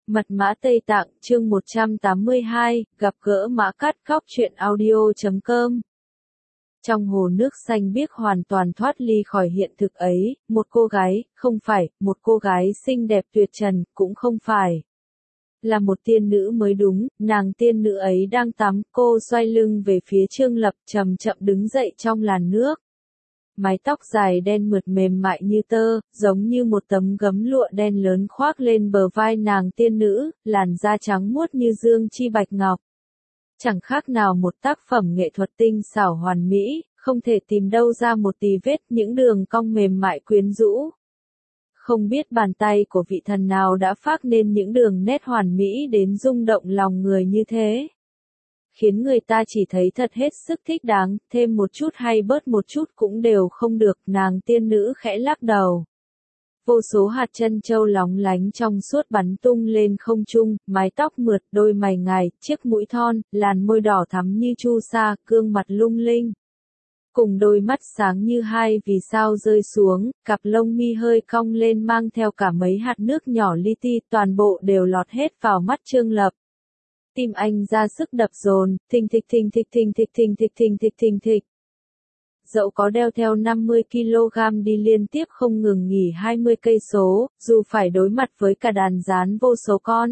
Mật mã Tây Tạng, chương 182, gặp gỡ Mã Cắt Cóc truyện audio.com. Trong hồ nước xanh biếc hoàn toàn thoát ly khỏi hiện thực ấy, một cô gái, không phải, một cô gái xinh đẹp tuyệt trần, cũng không phải. Là một tiên nữ mới đúng, nàng tiên nữ ấy đang tắm, cô xoay lưng về phía Trương Lập, chậm chậm đứng dậy trong làn nước. Mái tóc dài đen mượt mềm mại như tơ, giống như một tấm gấm lụa đen lớn khoác lên bờ vai nàng tiên nữ, làn da trắng muốt như dương chi bạch ngọc. Chẳng khác nào một tác phẩm nghệ thuật tinh xảo hoàn mỹ, không thể tìm đâu ra một tì vết, những đường cong mềm mại quyến rũ. Không biết bàn tay của vị thần nào đã phác nên những đường nét hoàn mỹ đến rung động lòng người như thế. Khiến người ta chỉ thấy thật hết sức thích đáng, thêm một chút hay bớt một chút cũng đều không được, nàng tiên nữ khẽ lắc đầu. Vô số hạt chân châu lóng lánh trong suốt bắn tung lên không trung, mái tóc mượt, đôi mày ngài, chiếc mũi thon, làn môi đỏ thắm như chu sa, gương mặt lung linh. Cùng đôi mắt sáng như hai vì sao rơi xuống, cặp lông mi hơi cong lên mang theo cả mấy hạt nước nhỏ li ti, toàn bộ đều lọt hết vào mắt Trương Lập. Tim anh ra sức đập dồn, thình thịch thình thịch thình thịch thình thịch thình thịch thình thịch. Dẫu có đeo theo 50 kg đi liên tiếp không ngừng nghỉ 20 cây số, dù phải đối mặt với cả đàn gián vô số con.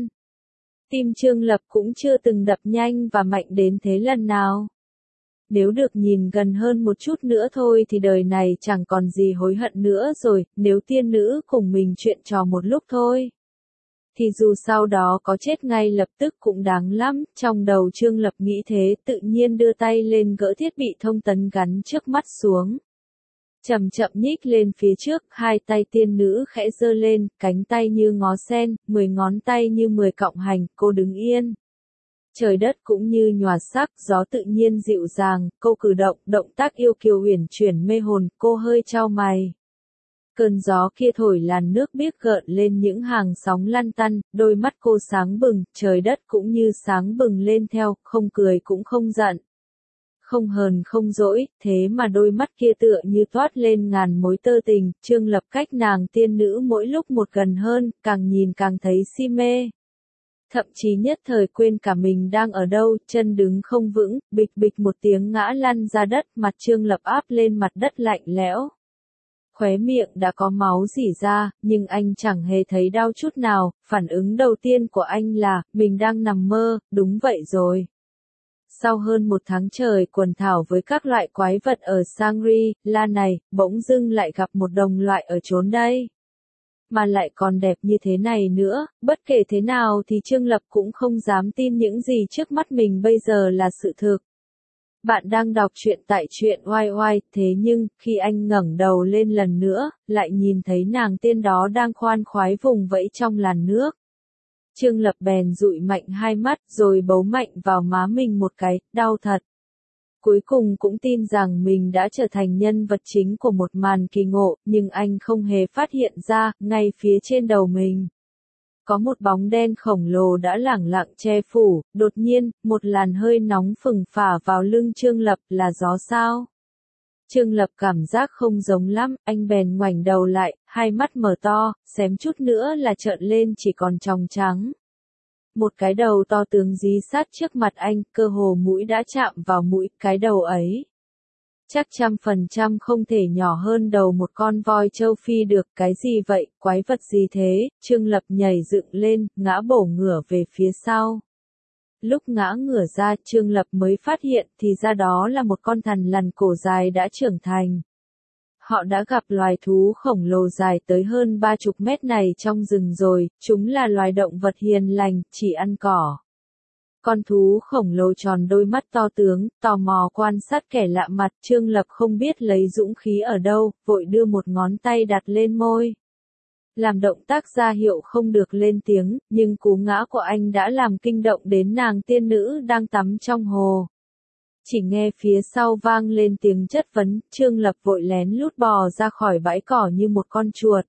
Tim Trương Lập cũng chưa từng đập nhanh và mạnh đến thế lần nào. Nếu được nhìn gần hơn một chút nữa thôi thì đời này chẳng còn gì hối hận nữa rồi, nếu tiên nữ cùng mình chuyện trò một lúc thôi. Thì dù sau đó có chết ngay lập tức cũng đáng lắm, trong đầu Trương Lập nghĩ thế, tự nhiên đưa tay lên gỡ thiết bị thông tấn gắn trước mắt xuống. Chậm chậm nhích lên phía trước, hai tay tiên nữ khẽ giơ lên, cánh tay như ngó sen, 10 ngón tay như 10 cọng hành, cô đứng yên. Trời đất cũng như nhòa sắc, gió tự nhiên dịu dàng, cô cử động, động tác yêu kiều uyển chuyển mê hồn, cô hơi chau mày. Cơn gió kia thổi làn nước biếc gợn lên những hàng sóng lăn tăn, đôi mắt cô sáng bừng, trời đất cũng như sáng bừng lên theo, không cười cũng không giận. Không hờn không dỗi, thế mà đôi mắt kia tựa như toát lên ngàn mối tơ tình, Trương Lập cách nàng tiên nữ mỗi lúc một gần hơn, càng nhìn càng thấy si mê. Thậm chí nhất thời quên cả mình đang ở đâu, chân đứng không vững, bịch bịch một tiếng ngã lăn ra đất, mặt Trương Lập áp lên mặt đất lạnh lẽo. Khóe miệng đã có máu rỉ ra, nhưng anh chẳng hề thấy đau chút nào, phản ứng đầu tiên của anh là, mình đang nằm mơ, đúng vậy rồi. Sau hơn một tháng trời quần thảo với các loại quái vật ở Shangri-La này, bỗng dưng lại gặp một đồng loại ở chốn đây. Mà lại còn đẹp như thế này nữa, bất kể thế nào thì Trương Lập cũng không dám tin những gì trước mắt mình bây giờ là sự thực. Bạn đang đọc truyện tại truyện YY, thế nhưng, khi anh ngẩng đầu lên lần nữa, lại nhìn thấy nàng tiên đó đang khoan khoái vùng vẫy trong làn nước. Trương Lập bèn dụi mạnh hai mắt rồi bấu mạnh vào má mình một cái, đau thật. Cuối cùng cũng tin rằng mình đã trở thành nhân vật chính của một màn kỳ ngộ, nhưng anh không hề phát hiện ra, ngay phía trên đầu mình. Có một bóng đen khổng lồ đã lẳng lặng che phủ, đột nhiên, một làn hơi nóng phừng phả vào lưng Trương Lập, là gió sao? Trương Lập cảm giác không giống lắm, anh bèn ngoảnh đầu lại, hai mắt mở to, xém chút nữa là trợn lên chỉ còn tròng trắng. Một cái đầu to tướng dí sát trước mặt anh, cơ hồ mũi đã chạm vào mũi, cái đầu ấy. Chắc 100% không thể nhỏ hơn đầu một con voi châu Phi được, cái gì vậy, quái vật gì thế, Trương Lập nhảy dựng lên, ngã bổ ngửa về phía sau. Lúc ngã ngửa ra, Trương Lập mới phát hiện thì ra đó là một con thằn lằn cổ dài đã trưởng thành. Họ đã gặp loài thú khổng lồ dài tới hơn 30 mét này trong rừng rồi, chúng là loài động vật hiền lành, chỉ ăn cỏ. Con thú khổng lồ tròn đôi mắt to tướng, tò mò quan sát kẻ lạ mặt, Trương Lập không biết lấy dũng khí ở đâu, vội đưa một ngón tay đặt lên môi. Làm động tác ra hiệu không được lên tiếng, nhưng cú ngã của anh đã làm kinh động đến nàng tiên nữ đang tắm trong hồ. Chỉ nghe phía sau vang lên tiếng chất vấn, Trương Lập vội lén lút bò ra khỏi bãi cỏ như một con chuột.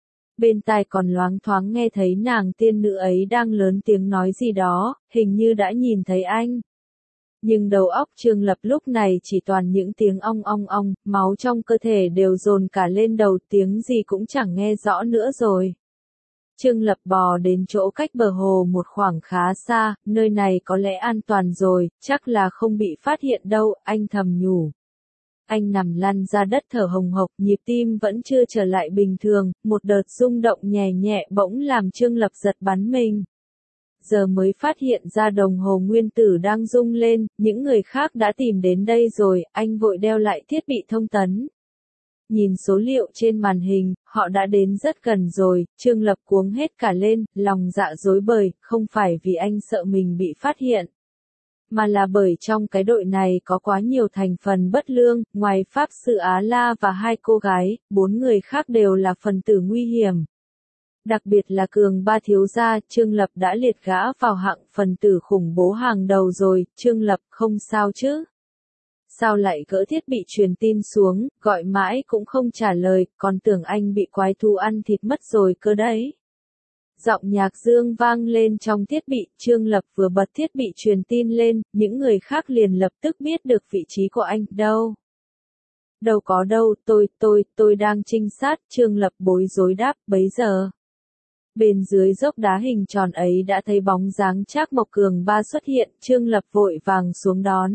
Bên tai còn loáng thoáng nghe thấy nàng tiên nữ ấy đang lớn tiếng nói gì đó, hình như đã nhìn thấy anh. Nhưng đầu óc Trương Lập lúc này chỉ toàn những tiếng ong ong ong, máu trong cơ thể đều dồn cả lên đầu, tiếng gì cũng chẳng nghe rõ nữa rồi. Trương Lập bò đến chỗ cách bờ hồ một khoảng khá xa, nơi này có lẽ an toàn rồi, chắc là không bị phát hiện đâu, anh thầm nhủ. Anh nằm lăn ra đất thở hồng hộc, nhịp tim vẫn chưa trở lại bình thường, một đợt rung động nhẹ nhẹ bỗng làm Trương Lập giật bắn mình. Giờ mới phát hiện ra đồng hồ nguyên tử đang rung lên, những người khác đã tìm đến đây rồi, anh vội đeo lại thiết bị thông tấn. Nhìn số liệu trên màn hình, họ đã đến rất gần rồi, Trương Lập cuống hết cả lên, lòng dạ rối bời, không phải vì anh sợ mình bị phát hiện. Mà là bởi trong cái đội này có quá nhiều thành phần bất lương, ngoài Pháp Sư Á La và hai cô gái, 4 người khác đều là phần tử nguy hiểm. Đặc biệt là Cường Ba thiếu gia, Trương Lập đã liệt gã vào hạng phần tử khủng bố hàng đầu rồi, Trương Lập không sao chứ? Sao lại gỡ thiết bị truyền tin xuống, gọi mãi cũng không trả lời, còn tưởng anh bị quái thú ăn thịt mất rồi cơ đấy. Giọng Nhạc Dương vang lên trong thiết bị, Trương Lập vừa bật thiết bị truyền tin lên, những người khác liền lập tức biết được vị trí của anh, đâu. Đâu có đâu, tôi đang trinh sát, Trương Lập bối rối đáp, bấy giờ. Bên dưới dốc đá hình tròn ấy đã thấy bóng dáng Trác Mộc Cường Ba xuất hiện, Trương Lập vội vàng xuống đón.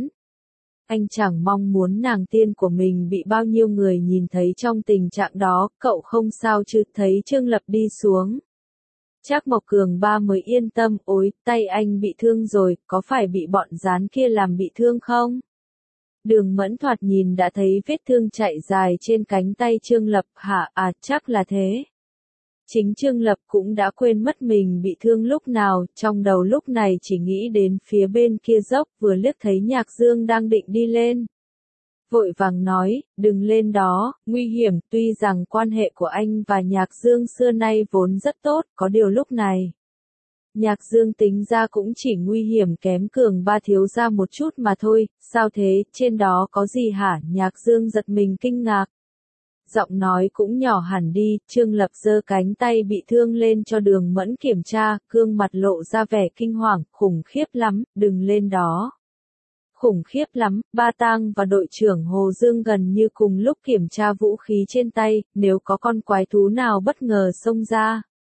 Anh chẳng mong muốn nàng tiên của mình bị bao nhiêu người nhìn thấy trong tình trạng đó, cậu không sao chứ, thấy Trương Lập đi xuống. Trác Mộc Cường Ba mới yên tâm, ôi, tay anh bị thương rồi, có phải bị bọn gián kia làm bị thương không? Đường Mẫn thoạt nhìn đã thấy vết thương chạy dài trên cánh tay Trương Lập, hả, chắc là thế. Chính Trương Lập cũng đã quên mất mình bị thương lúc nào, trong đầu lúc này chỉ nghĩ đến phía bên kia dốc, vừa liếc thấy Nhạc Dương đang định đi lên. Vội vàng nói, đừng lên đó, nguy hiểm, tuy rằng quan hệ của anh và Nhạc Dương xưa nay vốn rất tốt, có điều lúc này. Nhạc Dương tính ra cũng chỉ nguy hiểm kém Cường Ba thiếu gia một chút mà thôi, sao thế, trên đó có gì hả? Nhạc Dương giật mình kinh ngạc. Giọng nói cũng nhỏ hẳn đi, Trương Lập giơ cánh tay bị thương lên cho Đường Mẫn kiểm tra, gương mặt lộ ra vẻ kinh hoàng, khủng khiếp lắm, đừng lên đó. Khủng khiếp lắm, Ba Tang và đội trưởng Hồ Dương gần như cùng lúc kiểm tra vũ khí trên tay, nếu có con quái thú nào bất ngờ xông ra.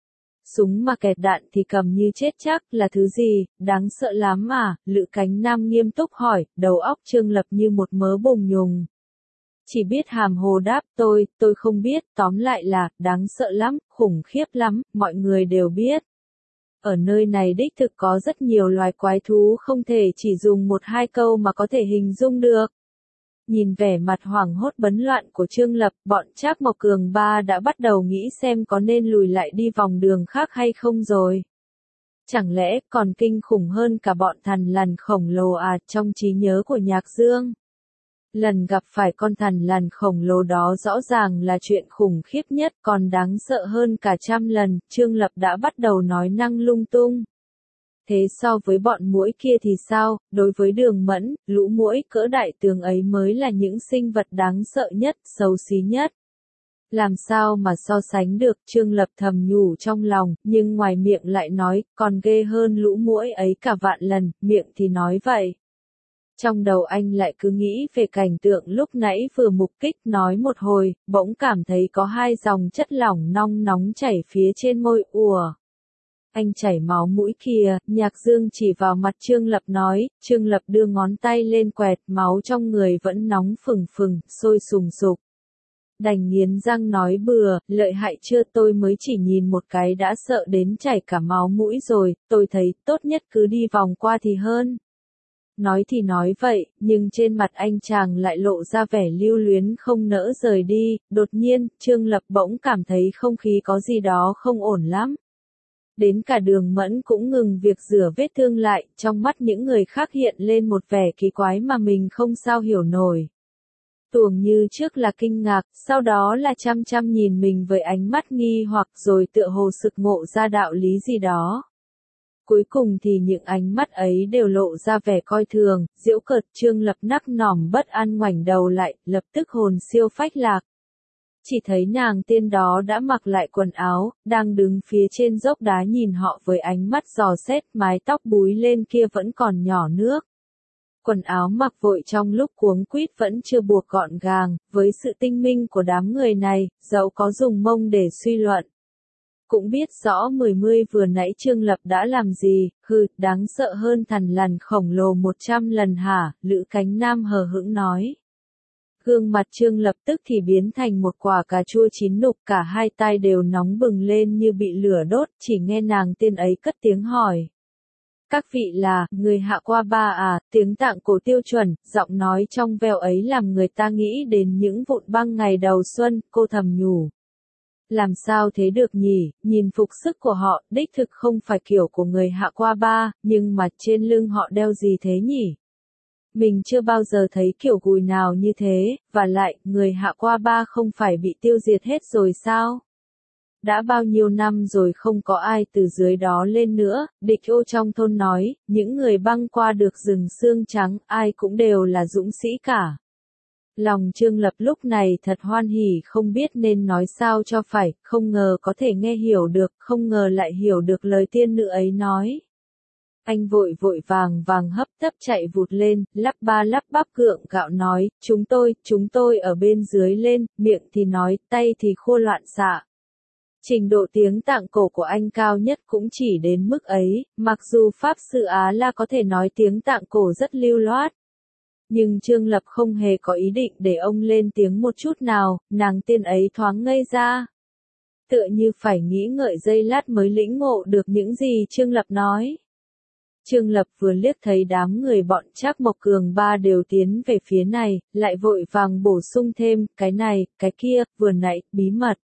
Súng mà kẹt đạn thì cầm như chết chắc, là thứ gì, đáng sợ lắm à, Lữ Cánh Nam nghiêm túc hỏi, đầu óc Trương Lập như một mớ bùng nhùng. Chỉ biết hàm hồ đáp, tôi không biết, tóm lại là, đáng sợ lắm, khủng khiếp lắm, mọi người đều biết. Ở nơi này đích thực có rất nhiều loài quái thú không thể chỉ dùng một hai câu mà có thể hình dung được. Nhìn vẻ mặt hoảng hốt bấn loạn của Trương Lập, bọn Trác Mộc Cường Ba đã bắt đầu nghĩ xem có nên lùi lại đi vòng đường khác hay không rồi. Chẳng lẽ còn kinh khủng hơn cả bọn thằn lằn khổng lồ trong trí nhớ của Nhạc Dương. Lần gặp phải con thằn lằn khổng lồ đó rõ ràng là chuyện khủng khiếp nhất, còn đáng sợ hơn cả trăm lần, Trương Lập đã bắt đầu nói năng lung tung. Thế so với bọn muỗi kia thì sao, đối với Đường Mẫn, lũ muỗi cỡ đại tường ấy mới là những sinh vật đáng sợ nhất, xấu xí nhất. Làm sao mà so sánh được, Trương Lập thầm nhủ trong lòng, nhưng ngoài miệng lại nói, còn ghê hơn lũ muỗi ấy cả vạn lần, miệng thì nói vậy. Trong đầu anh lại cứ nghĩ về cảnh tượng lúc nãy vừa mục kích nói một hồi, bỗng cảm thấy có hai dòng chất lỏng nong nóng chảy phía trên môi, Anh chảy máu mũi kìa, Nhạc Dương chỉ vào mặt Trương Lập nói, Trương Lập đưa ngón tay lên quẹt, máu trong người vẫn nóng phừng phừng, sôi sùng sục. Đành nghiến răng nói bừa, lợi hại chưa, tôi mới chỉ nhìn một cái đã sợ đến chảy cả máu mũi rồi, tôi thấy tốt nhất cứ đi vòng qua thì hơn. Nói thì nói vậy, nhưng trên mặt anh chàng lại lộ ra vẻ lưu luyến không nỡ rời đi, đột nhiên, Trương Lập bỗng cảm thấy không khí có gì đó không ổn lắm. Đến cả Đường Mẫn cũng ngừng việc rửa vết thương lại, trong mắt những người khác hiện lên một vẻ kỳ quái mà mình không sao hiểu nổi. Tuồng như trước là kinh ngạc, sau đó là chăm chăm nhìn mình với ánh mắt nghi hoặc rồi tựa hồ sực ngộ ra đạo lý gì đó. Cuối cùng thì những ánh mắt ấy đều lộ ra vẻ coi thường, giễu cợt. Trương Lập nắc nỏm bất an ngoảnh đầu lại, lập tức hồn siêu phách lạc. Chỉ thấy nàng tiên đó đã mặc lại quần áo, đang đứng phía trên dốc đá nhìn họ với ánh mắt dò xét, mái tóc búi lên kia vẫn còn nhỏ nước. Quần áo mặc vội trong lúc cuống quýt vẫn chưa buộc gọn gàng, với sự tinh minh của đám người này, dẫu có dùng mông để suy luận. cũng biết rõ mười vừa nãy Trương Lập đã làm gì, hừ, đáng sợ hơn thằn lằn khổng lồ 100 lần hả, Lữ Cánh Nam hờ hững nói. Gương mặt Trương Lập tức thì biến thành một quả cà chua chín nục, cả hai tai đều nóng bừng lên như bị lửa đốt, chỉ nghe nàng tiên ấy cất tiếng hỏi. Các vị là, người Hạ Qua Ba à, tiếng Tạng Cổ tiêu chuẩn, giọng nói trong veo ấy làm người ta nghĩ đến những vụn băng ngày đầu xuân, cô thầm nhủ. Làm sao thế được nhỉ, nhìn phục sức của họ, đích thực không phải kiểu của người Hạ Qua Ba, nhưng mà trên lưng họ đeo gì thế nhỉ? Mình chưa bao giờ thấy kiểu gùi nào như thế, và lại, người Hạ Qua Ba không phải bị tiêu diệt hết rồi sao? Đã bao nhiêu năm rồi không có ai từ dưới đó lên nữa, địch ô trong thôn nói, những người băng qua được rừng xương trắng, ai cũng đều là dũng sĩ cả. Lòng Trương Lập lúc này thật hoan hỉ không biết nên nói sao cho phải, không ngờ có thể nghe hiểu được, không ngờ lại hiểu được lời tiên nữ ấy nói. Anh vội vàng hấp tấp chạy vụt lên, lắp ba lắp bắp gượng gạo nói, chúng tôi ở bên dưới lên, miệng thì nói, tay thì khô loạn xạ. Trình độ tiếng Tạng Cổ của anh cao nhất cũng chỉ đến mức ấy, mặc dù Pháp Sư Á La có thể nói tiếng Tạng Cổ rất lưu loát. Nhưng Trương Lập không hề có ý định để ông lên tiếng một chút nào, nàng tiên ấy thoáng ngây ra. Tựa như phải nghĩ ngợi giây lát mới lĩnh ngộ được những gì Trương Lập nói. Trương Lập vừa liếc thấy đám người bọn Trác Mộc Cường ba đều tiến về phía này, lại vội vàng bổ sung thêm, cái này, cái kia, vừa nãy, bí mật.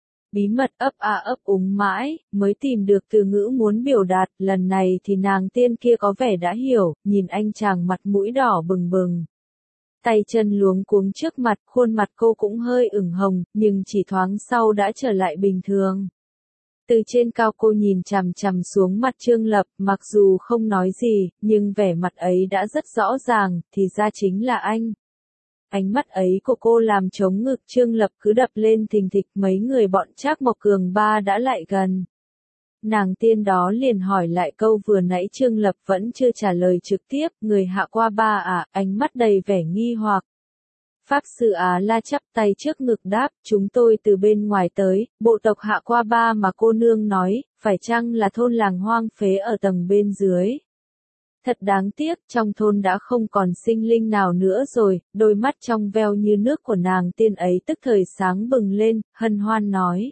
Bí mật ấp úng mãi, mới tìm được từ ngữ muốn biểu đạt, lần này thì nàng tiên kia có vẻ đã hiểu, nhìn anh chàng mặt mũi đỏ bừng bừng. Tay chân luống cuống trước mặt, khuôn mặt cô cũng hơi ửng hồng, nhưng chỉ thoáng sau đã trở lại bình thường. Từ trên cao cô nhìn chằm chằm xuống mặt Trương Lập, mặc dù không nói gì, nhưng vẻ mặt ấy đã rất rõ ràng, thì ra chính là anh. Ánh mắt ấy của cô làm trống ngực Trương Lập cứ đập lên thình thịch, mấy người bọn Trác Mộc Cường ba đã lại gần. Nàng tiên đó liền hỏi lại câu vừa nãy Trương Lập vẫn chưa trả lời trực tiếp, người Hạ Qua Ba à, ánh mắt đầy vẻ nghi hoặc. Pháp Sư Á La chắp tay trước ngực đáp, chúng tôi từ bên ngoài tới, bộ tộc Hạ Qua Ba mà cô nương nói, phải chăng là thôn làng hoang phế ở tầng bên dưới? Thật đáng tiếc, trong thôn đã không còn sinh linh nào nữa rồi, đôi mắt trong veo như nước của nàng tiên ấy tức thời sáng bừng lên, hân hoan nói.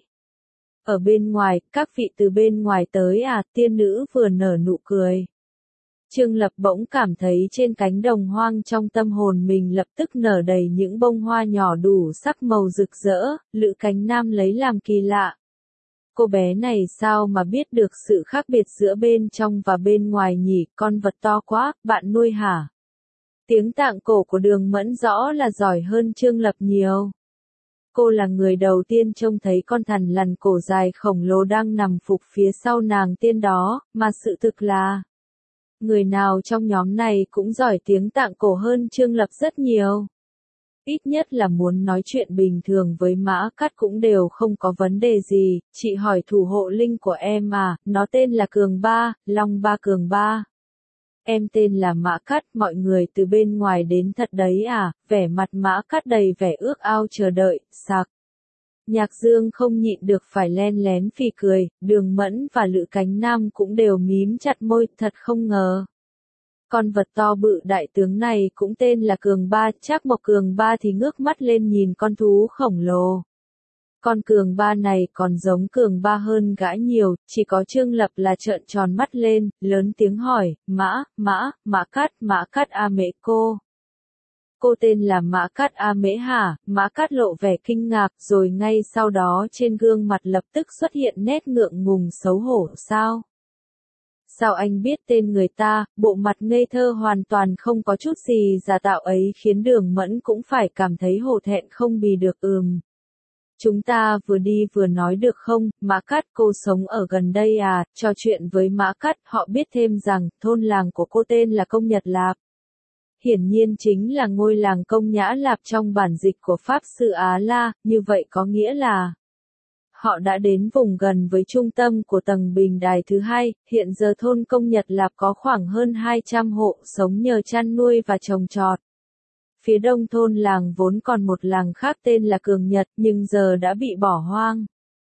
Ở bên ngoài, các vị từ bên ngoài tới à, tiên nữ vừa nở nụ cười. Trương Lập bỗng cảm thấy trên cánh đồng hoang trong tâm hồn mình lập tức nở đầy những bông hoa nhỏ đủ sắc màu rực rỡ, Lữ Cánh Nam lấy làm kỳ lạ. Cô bé này sao mà biết được sự khác biệt giữa bên trong và bên ngoài nhỉ, con vật to quá, bạn nuôi hả? Tiếng Tạng Cổ của Đường Mẫn rõ là giỏi hơn Trương Lập nhiều. Cô là người đầu tiên trông thấy con thằn lằn cổ dài khổng lồ đang nằm phục phía sau nàng tiên đó, mà sự thực là người nào trong nhóm này cũng giỏi tiếng Tạng Cổ hơn Trương Lập rất nhiều. Ít nhất là muốn nói chuyện bình thường với Mã Cắt cũng đều không có vấn đề gì, chị hỏi thủ hộ linh của em à, nó tên là Cường Ba, Long Ba Cường Ba. Em tên là Mã Cắt, mọi người từ bên ngoài đến thật đấy à, vẻ mặt Mã Cắt đầy vẻ ước ao chờ đợi, sặc. Nhạc Dương không nhịn được phải len lén phì cười, Đường Mẫn và Lữ Cánh Nam cũng đều mím chặt môi, thật không ngờ. Con vật to bự đại tướng này cũng tên là Cường Ba, Trác Mộc Cường Ba thì ngước mắt lên nhìn con thú khổng lồ. Con Cường Ba này còn giống Cường Ba hơn gã nhiều, chỉ có Trương Lập là trợn tròn mắt lên, lớn tiếng hỏi, Mã Cát A Mễ cô. Cô tên là Mã Cát A Mễ hả? Mã Cát lộ vẻ kinh ngạc, rồi ngay sau đó trên gương mặt lập tức xuất hiện nét ngượng ngùng xấu hổ sao? Sao anh biết tên người ta, bộ mặt ngây thơ hoàn toàn không có chút gì giả tạo ấy khiến Đường Mẫn cũng phải cảm thấy hổ thẹn không bì được Chúng ta vừa đi vừa nói được không, Mã Cát cô sống ở gần đây à, trò chuyện với Mã Cát họ biết thêm rằng thôn làng của cô tên là Công Nhật Lạp. Hiển nhiên chính là ngôi làng Công Nhã Lạp trong bản dịch của Pháp Sư Á La, như vậy có nghĩa là họ đã đến vùng gần với trung tâm của tầng bình đài thứ hai, hiện giờ thôn Công Nhật Lạp có khoảng hơn 200 hộ sống nhờ chăn nuôi và trồng trọt. Phía đông thôn làng vốn còn một làng khác tên là Cường Nhật nhưng giờ đã bị bỏ hoang.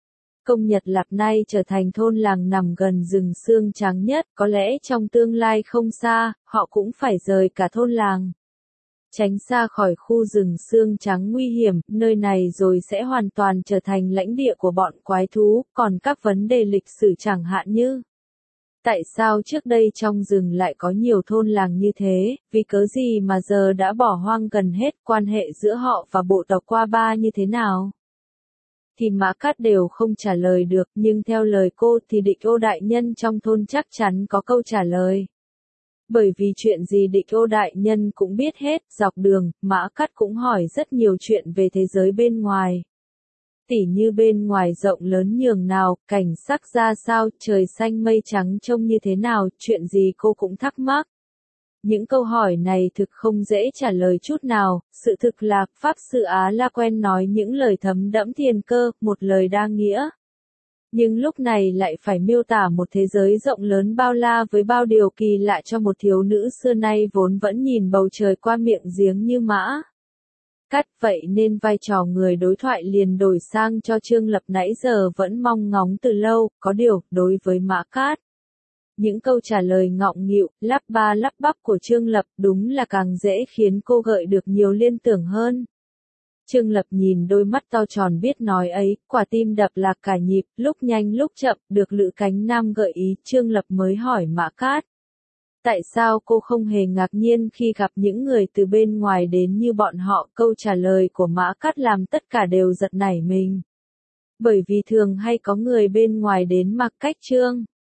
Công Nhật Lạp nay trở thành thôn làng nằm gần rừng xương trắng nhất, có lẽ trong tương lai không xa, họ cũng phải rời cả thôn làng. Tránh xa khỏi khu rừng xương trắng nguy hiểm, nơi này rồi sẽ hoàn toàn trở thành lãnh địa của bọn quái thú, còn các vấn đề lịch sử chẳng hạn như tại sao trước đây trong rừng lại có nhiều thôn làng như thế, vì cớ gì mà giờ đã bỏ hoang gần hết, quan hệ giữa họ và bộ tộc Qua Ba như thế nào? Thì Mã Cát đều không trả lời được, nhưng theo lời cô thì Địch Ô đại nhân trong thôn chắc chắn có câu trả lời. Bởi vì chuyện gì Địch Ô đại nhân cũng biết hết, dọc đường, Mã Cát cũng hỏi rất nhiều chuyện về thế giới bên ngoài. Tỉ như bên ngoài rộng lớn nhường nào, cảnh sắc ra sao, trời xanh mây trắng trông như thế nào, chuyện gì cô cũng thắc mắc. Những câu hỏi này thực không dễ trả lời chút nào, sự thực là, Pháp Sư Á La quen nói những lời thấm đẫm thiên cơ, một lời đa nghĩa. Nhưng lúc này lại phải miêu tả một thế giới rộng lớn bao la với bao điều kỳ lạ cho một thiếu nữ xưa nay vốn vẫn nhìn bầu trời qua miệng giếng như Mã Cát, vậy nên vai trò người đối thoại liền đổi sang cho Trương Lập nãy giờ vẫn mong ngóng từ lâu, có điều, đối với Mã Cát. Những câu trả lời ngọng nghịu, lắp ba lắp bắp của Trương Lập đúng là càng dễ khiến cô gợi được nhiều liên tưởng hơn. Trương Lập nhìn đôi mắt to tròn biết nói ấy, quả tim đập lạc cả nhịp, lúc nhanh lúc chậm, được Lữ Cánh Nam gợi ý, Trương Lập mới hỏi Mã Cát. Tại sao cô không hề ngạc nhiên khi gặp những người từ bên ngoài đến như bọn họ? Câu trả lời của Mã Cát làm tất cả đều giật nảy mình. Bởi vì thường hay có người bên ngoài đến mặc cách Trương